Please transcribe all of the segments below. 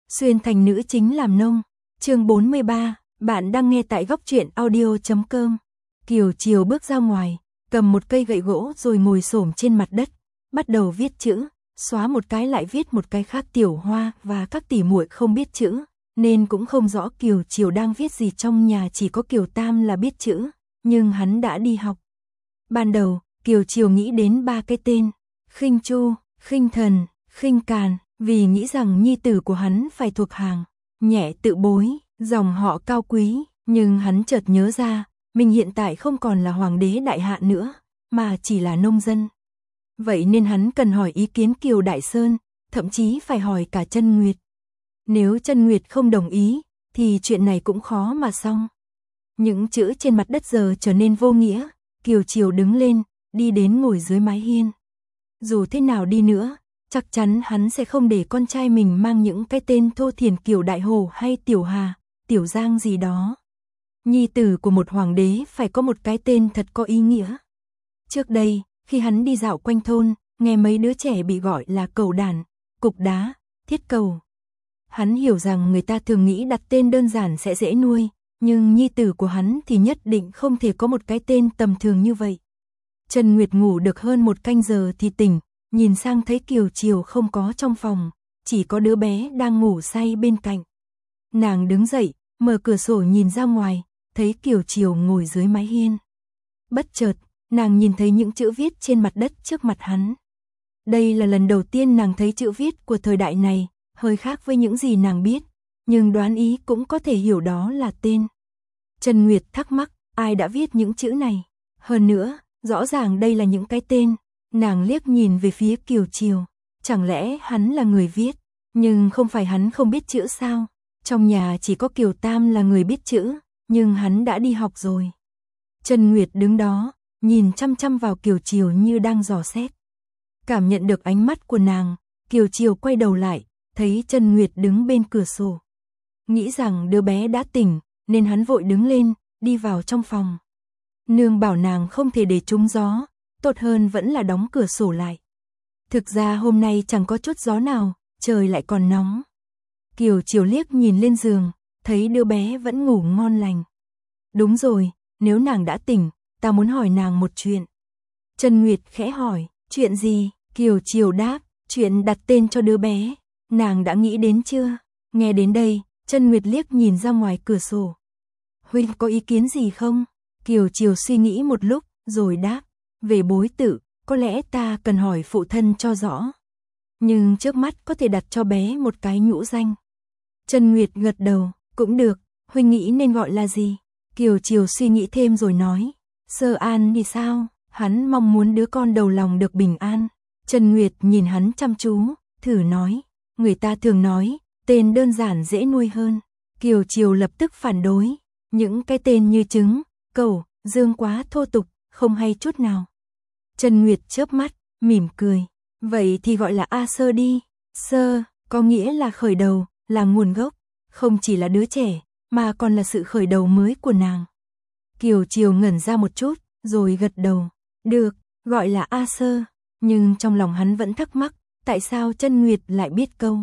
Xuyên thành nữ chính làm nông. Chương 43, bạn đang nghe tại góc truyện audio.com. Kiều Chiều bước ra ngoài, cầm một cây gậy gỗ rồi ngồi xổm trên mặt đất, bắt đầu viết chữ, xóa một cái lại viết một cái khác. Tiểu Hoa và các tỷ muội không biết chữ, nên cũng không rõ Kiều Chiều đang viết gì. Trong nhà chỉ có Kiều Tam là biết chữ, nhưng hắn đã đi học. Ban đầu, Kiều Chiều nghĩ đến 3 cái tên: Khinh Chu, Khinh Thần, Khinh Càn, vì nghĩ rằng nhi tử của hắn phải thuộc hàng nhẹ tự bối, dòng họ cao quý, nhưng hắn chợt nhớ ra, mình hiện tại không còn là hoàng đế đại hạ nữa, mà chỉ là nông dân. Vậy nên hắn cần hỏi ý kiến Kiều Đại Sơn, thậm chí phải hỏi cả Chân Nguyệt. Nếu Chân Nguyệt không đồng ý, thì chuyện này cũng khó mà xong. Những chữ trên mặt đất giờ trở nên vô nghĩa. Kiều Chiều đứng lên, đi đến ngồi dưới mái hiên. Dù thế nào đi nữa, chắc chắn hắn sẽ không để con trai mình mang những cái tên thô thiển kiểu Đại Hồ hay Tiểu Hà, Tiểu Giang gì đó. Nhi tử của một hoàng đế phải có một cái tên thật có ý nghĩa. Trước đây, khi hắn đi dạo quanh thôn, nghe mấy đứa trẻ bị gọi là cầu đàn, cục đá, thiết cầu. Hắn hiểu rằng người ta thường nghĩ đặt tên đơn giản sẽ dễ nuôi, nhưng nhi tử của hắn thì nhất định không thể có một cái tên tầm thường như vậy. Trần Nguyệt ngủ được hơn 1 canh giờ thì tỉnh, nhìn sang thấy Kiều Chiều không có trong phòng, chỉ có đứa bé đang ngủ say bên cạnh. Nàng đứng dậy, mở cửa sổ nhìn ra ngoài, thấy Kiều Chiều ngồi dưới mái hiên. Bất chợt, nàng nhìn thấy những chữ viết trên mặt đất trước mặt hắn. Đây là lần đầu tiên nàng thấy chữ viết của thời đại này, hơi khác với những gì nàng biết, nhưng đoán ý cũng có thể hiểu đó là tên. Trần Nguyệt thắc mắc, ai đã viết những chữ này? Hơn nữa, rõ ràng đây là những cái tên. Nàng liếc nhìn về phía Kiều Chiều, chẳng lẽ hắn là người viết? Nhưng không phải hắn không biết chữ sao? Trong nhà chỉ có Kiều Tam là người biết chữ, nhưng hắn đã đi học rồi. Trần Nguyệt đứng đó, nhìn chăm chăm vào Kiều Chiều như đang dò xét. Cảm nhận được ánh mắt của nàng, Kiều Chiều quay đầu lại, thấy Trần Nguyệt đứng bên cửa sổ. Nghĩ rằng đứa bé đã tỉnh, nên hắn vội đứng lên, đi vào trong phòng. Nương bảo nàng không thể để trúng gió, tốt hơn vẫn là đóng cửa sổ lại. Thực ra hôm nay chẳng có chút gió nào, trời lại còn nóng. Kiều Chiều liếc nhìn lên giường, thấy đứa bé vẫn ngủ ngon lành. Đúng rồi, nếu nàng đã tỉnh, ta muốn hỏi nàng một chuyện. Trần Nguyệt khẽ hỏi, chuyện gì? Kiều Chiều đáp, chuyện đặt tên cho đứa bé. Nàng đã nghĩ đến chưa? Nghe đến đây, Trần Nguyệt liếc nhìn ra ngoài cửa sổ. Huynh có ý kiến gì không? Kiều Chiều suy nghĩ một lúc, rồi đáp, về bối tự, có lẽ ta cần hỏi phụ thân cho rõ. Nhưng trước mắt có thể đặt cho bé một cái nhũ danh. Trần Nguyệt gật đầu, cũng được, huynh nghĩ nên gọi là gì? Kiều Chiều suy nghĩ thêm rồi nói, Sơ An thì sao? Hắn mong muốn đứa con đầu lòng được bình an. Trần Nguyệt nhìn hắn chăm chú, thử nói, người ta thường nói, tên đơn giản dễ nuôi hơn. Kiều Chiều lập tức phản đối, những cái tên như trứng, cầu, dương quá thô tục, không hay chút nào. Trần Nguyệt chớp mắt, mỉm cười, vậy thì gọi là A Sơ đi. Sơ, có nghĩa là khởi đầu, là nguồn gốc, không chỉ là đứa trẻ, mà còn là sự khởi đầu mới của nàng. Kiều Chiều ngẩn ra một chút, rồi gật đầu, được, gọi là A Sơ. Nhưng trong lòng hắn vẫn thắc mắc, tại sao Trần Nguyệt lại biết câu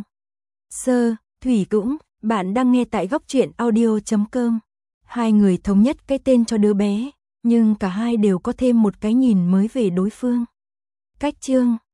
Sơ, Thủy cũng. Bạn đang nghe tại góc truyện audio.com. Hai người thống nhất cái tên cho đứa bé, nhưng cả hai đều có thêm một cái nhìn mới về đối phương. Cách chương